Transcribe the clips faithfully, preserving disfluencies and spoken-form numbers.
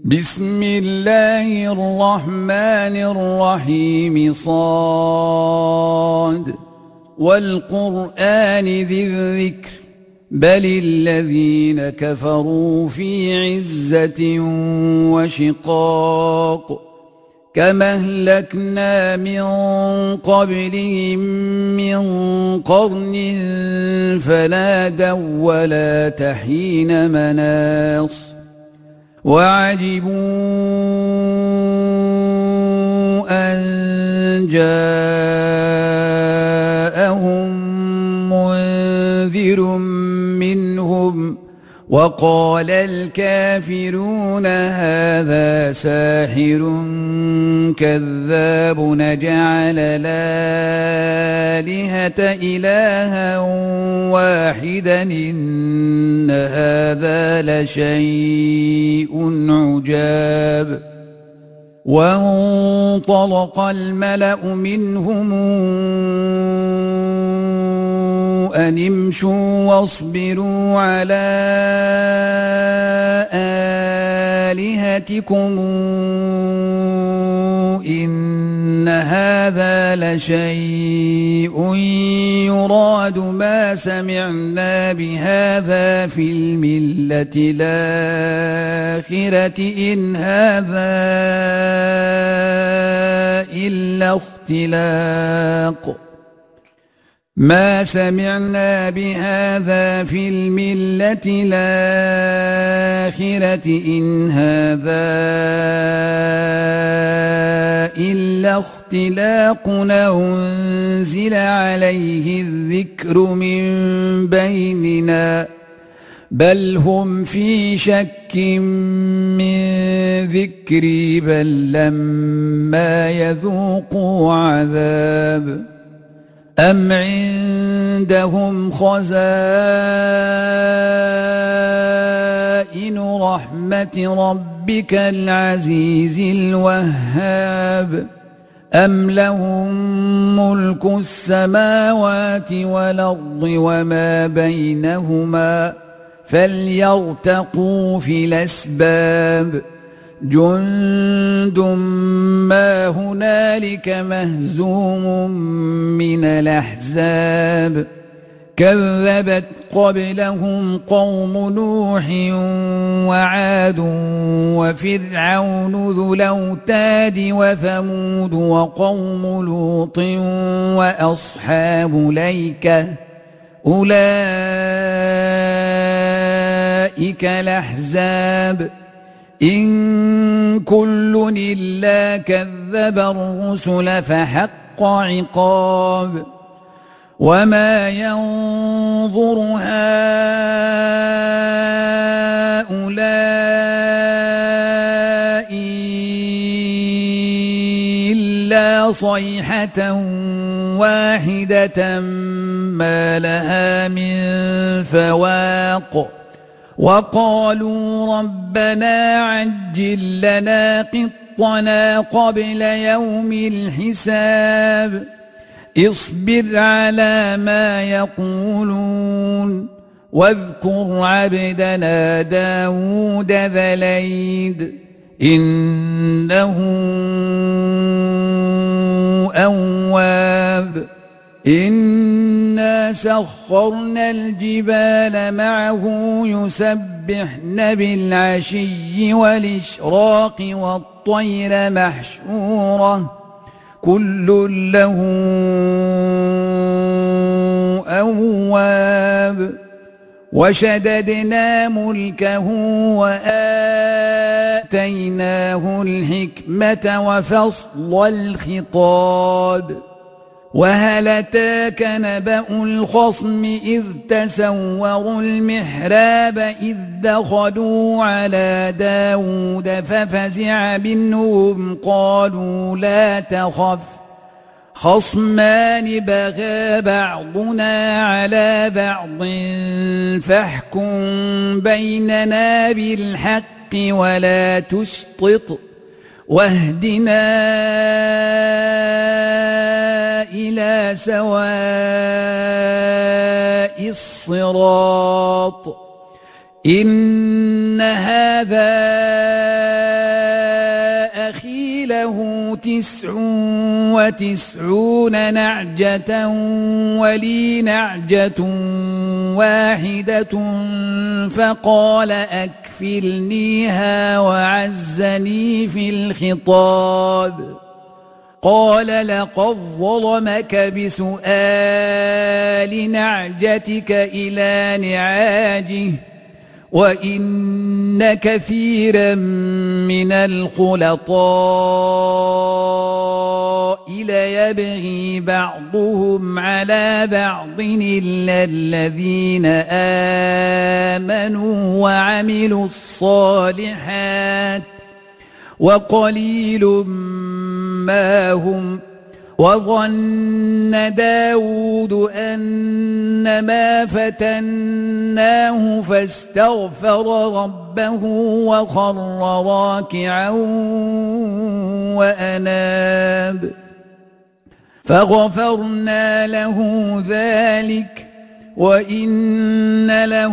بسم الله الرحمن الرحيم. صاد والقرآن ذي الذكر بل الذين كفروا في عزة وشقاق كما أهلكنا من قبلهم من قرن فنادوا ولا تحين مناص وعجبوا أن جاءهم منذر منهم وقال الكافرون هذا ساحر كذاب نجعل الآلهة إلها واحدا إن هذا لشيء عجاب. وانطلق الملأ منهم أن امشوا واصبروا على آلهتكم إن هذا لشيء يراد ما سمعنا بهذا في الملة الآخرة إن هذا إلا اختلاق ما سمعنا بهذا في الملة الآخرة إن هذا إلا اختلاق أنزل عليه الذكر من بيننا بل هم في شك من ذكري بل لما يذوقوا عذاب أم عندهم خزائن رحمة ربك العزيز الوهاب أم لهم ملك السماوات والأرض وما بينهما فليرتقوا في الأسباب جند ما هنالك مهزوم من الأحزاب كذبت قبلهم قوم نوح وعاد وفرعون ذو الأوتاد وثمود وقوم لوط وأصحاب الأيكة أولئك الأحزاب إن كل إلا كذب الرسل فحق عقاب وما ينظر هؤلاء إلا صيحة واحدة ما لها من فواق وقالوا ربنا عجل لنا قطنا قبل يوم الحساب اصبر على ما يقولون واذكر عبدنا داود ذا الأيد إنه أواب إنا سخرنا الجبال معه يسبحن بالعشي والإشراق والطير محشورة كل له أواب وشددنا ملكه وآتيناه الحكمة وفصل الخطاب وهل أتاك نبأ الخصم إذ تسوروا المحراب إذ دخلوا على داود ففزع منهم قالوا لا تخف خصمان بغى بعضنا على بعض فاحكم بيننا بالحق ولا تشطط واهدنا إلى سواء الصراط إن هذا له تسع وتسعون نعجة ولي نعجة واحدة فقال أكفلنيها وعزني في الخطاب قال لقد ظلمك بسؤال نعجتك إلى نعاجه وإن كثيرا من الخلطاء ليبغي بعضهم على بعض إلا الذين آمنوا وعملوا الصالحات وقليل ما هم وظن داود أنما فتناه فاستغفر ربه وخر راكعا وأناب فغفرنا له ذلك وإن له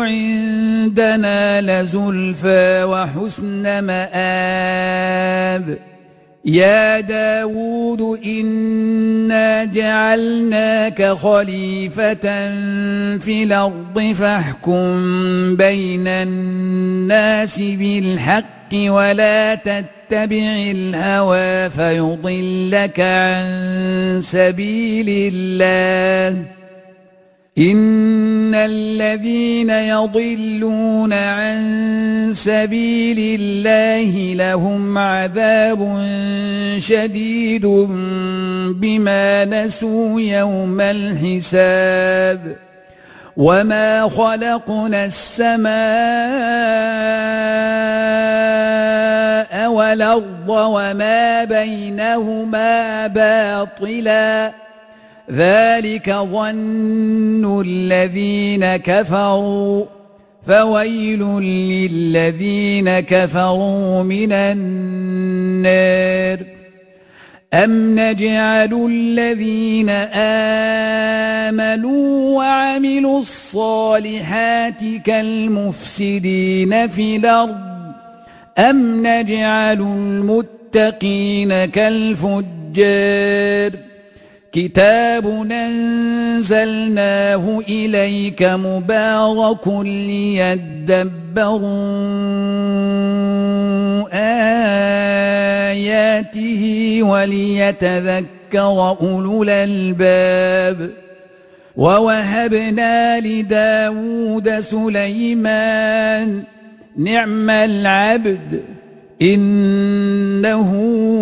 عندنا لزلفى وحسن مآب يا داود إنا جعلناك خليفة في الأرض فاحكم بين الناس بالحق ولا تتبع الهوى فيضلك عن سبيل الله إن الذين يضلون عن سبيل الله لهم عذاب شديد بما نسوا يوم الحساب وما خلقنا السماء والأرض وما بينهما باطلا ذلك ظن الذين كفروا فويل للذين كفروا من النار أم نجعل الذين آمنوا وعملوا الصالحات كالمفسدين في الأرض أم نجعل المتقين كالفجار كتاب أنزلناه إليك مبارك ليدبروا آياته وليتذكر أولو الألباب ووهبنا لداود سليمان نعم العبد إنه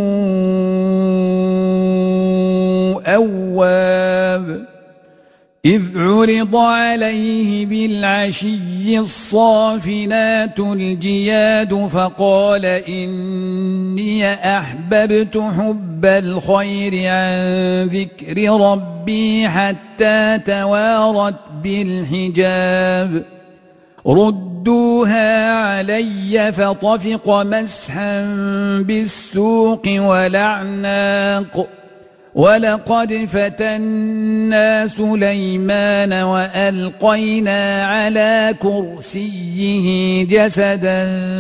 أواب إذ عرض عليه بالعشي الصافنات الجياد فقال إني أحببت حب الخير عن ذكر ربي حتى توارت بالحجاب ردوها علي فطفق مسحا بالسوق ولعناق ولقد فتنا سليمان وألقينا على كرسيه جسدا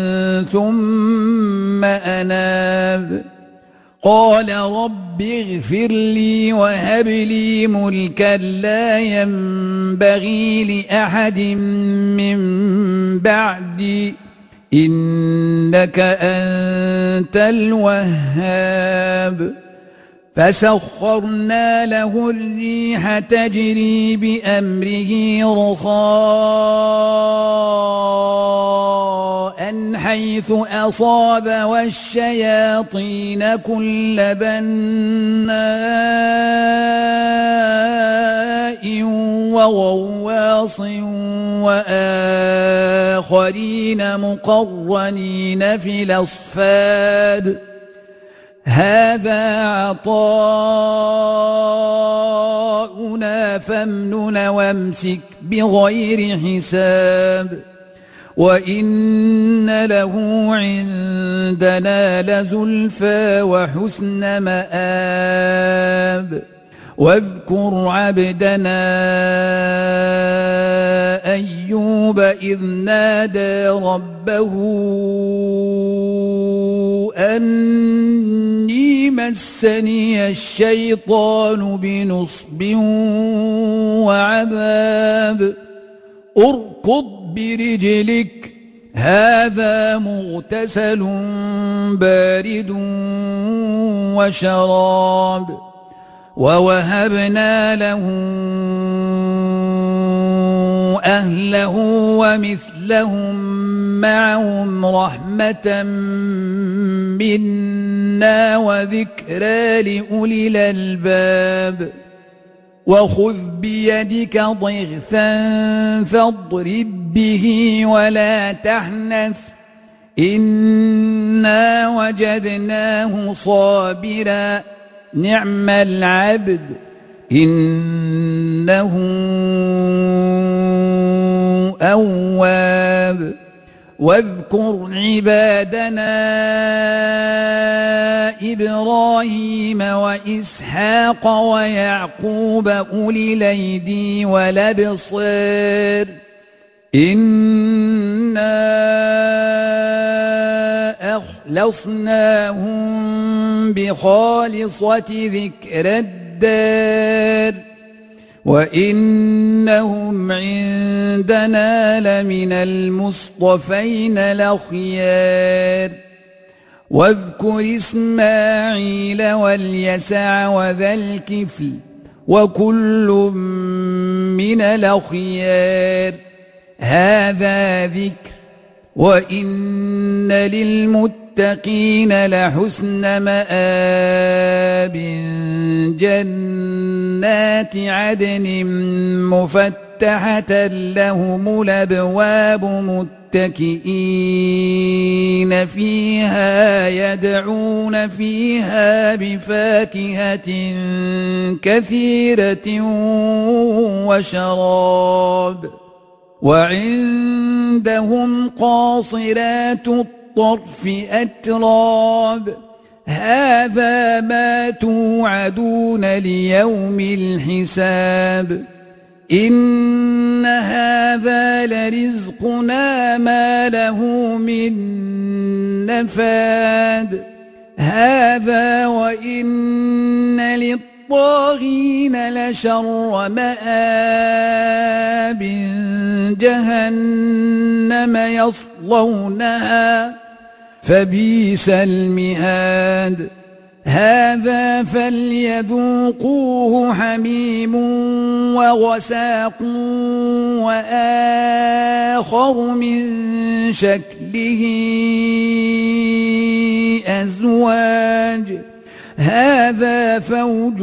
ثم أناب قال رب اغفر لي وهب لي ملكا لا ينبغي لأحد من بعدي إنك أنت الوهاب فسخرنا له الريح تجري بأمره رخاء حيث أصاب والشياطين كل بناء وغواص وآخرين مقرنين في الأصفاد هذا عطاؤنا فامنن وامسك بغير حساب وإن له عندنا لزلفى وحسن مآب واذكر عبدنا أيوب إذ نادى ربه أن مسني الشيطان بنصب وعذاب اركض برجلك هذا مغتسل بارد وشراب ووهبنا له أهله ومثلهم معهم رحمة منا وذكرى لأولي الألباب وخذ بيدك ضغثا فاضرب به ولا تحنث إنا وجدناه صابرا نعم العبد إنه أواب واذكر عبادنا إبراهيم وإسحاق ويعقوب أولي الأيدي والأبصار إنا أخلصناهم بخالصة ذكر الدار وإنهم عندنا لمن المصطفين الأخيار واذكر إسماعيل واليسع وذا الكفل وكل من الأخيار هذا ذكر وإن للمتقين لحسن مآب جنات عدن مفتحة لهم الأبواب متكئين فيها يدعون فيها بفاكهة كثيرة وشراب وعندهم قاصرات الطرف أتراب هذا ما توعدون ليوم الحساب إن هذا لرزقنا ما له من نفاد هذا وإن للطاغين لشر مآب جهنم يصلونها فبئس المهاد هذا فليذوقوه حميم وغساق وآخر من شكله أزواج هذا فوج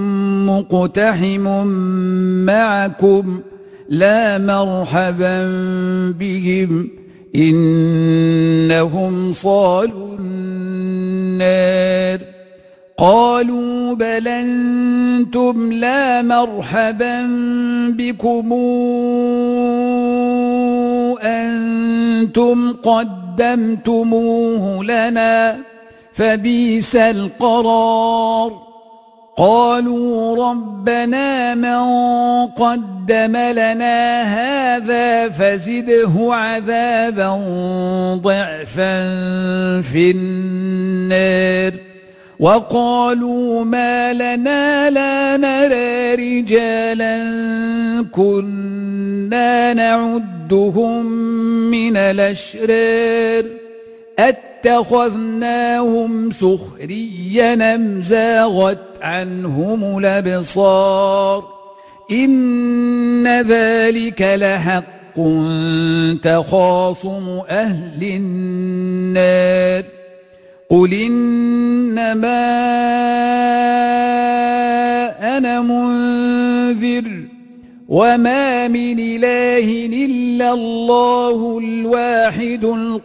مقتحم معكم لا مرحبا بهم إنهم صالوا النار قالوا بل أنتم لا مرحبا بكم أنتم قدمتموه لنا فبئس القرار قالوا ربنا من قدم لنا هذا فزده عذابا ضعفا في النار وقالوا ما لنا لا نرى رجالا كنا نعدهم من الأشرار اتخذناهم سخريا أم زاغت عنهم الأبصار إن ذلك لحق تخاصم أهل النار قل إنما أنا منذر وما من إله إلا الله الواحد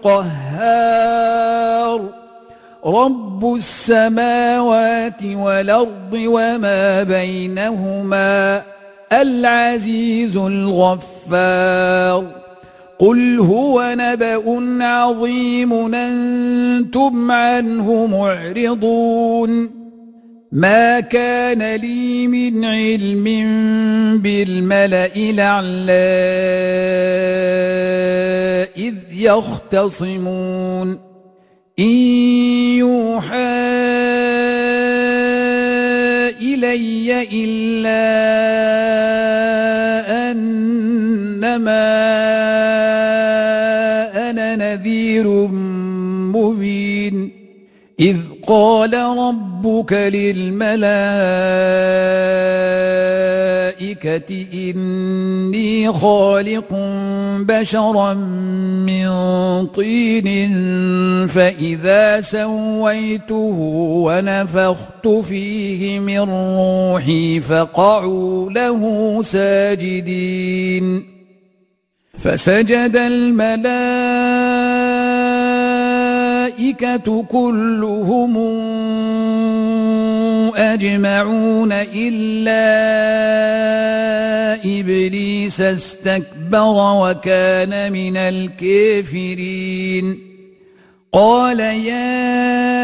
القهار رب السماوات والأرض وما بينهما العزيز الغفار قل هو نبأ عظيم أنتم عنه معرضون ما كان لي من علم بالملأ الأعلى إذ يختصمون إن يوحى إلي إلا أنما أنا نذير مبين إذ قال ربك للملائكة إني خالق بشرا من طين فإذا سويته ونفخت فيه من روحي فقعوا له ساجدين فسجد الملائكة كلهم أجمعون إلا إبليس استكبر وكان من الكافرين قال يا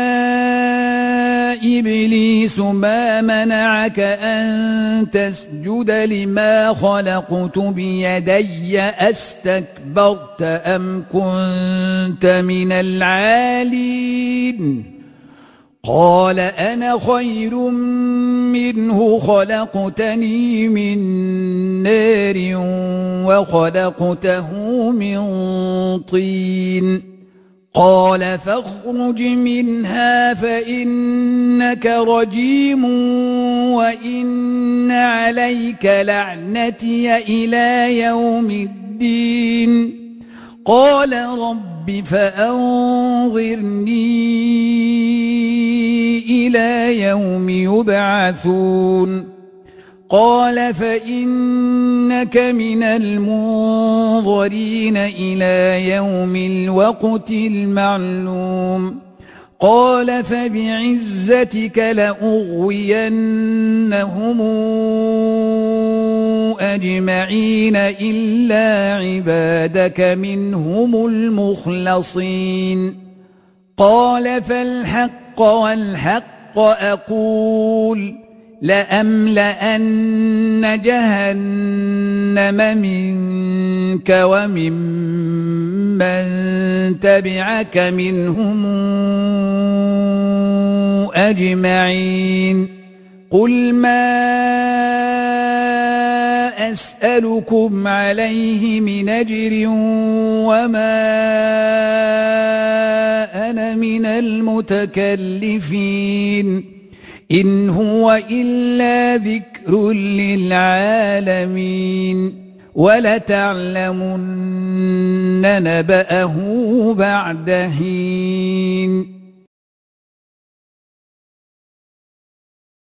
إبليس ما منعك أن تسجد لما خلقت بيدي أستكبرت أم كنت من العالين قال أنا خير منه خلقتني من نار وخلقته من طين قال فاخرج منها فإنك رجيم وإن عليك لعنتي إلى يوم الدين قال رب فأنظرني إلى يوم يبعثون قال فإنك من المنظرين إلى يوم الوقت المعلوم قال فبعزتك لأغوينهم أجمعين إلا عبادك منهم المخلصين قال فالحق والحق أقول لأملأن جهنم منك وممن تبعك منهم أجمعين قل ما أسألكم عليه من أجر وما أنا من المتكلفين إن هو إلا ذكر للعالمين ولتعلمن نبأه بعد حين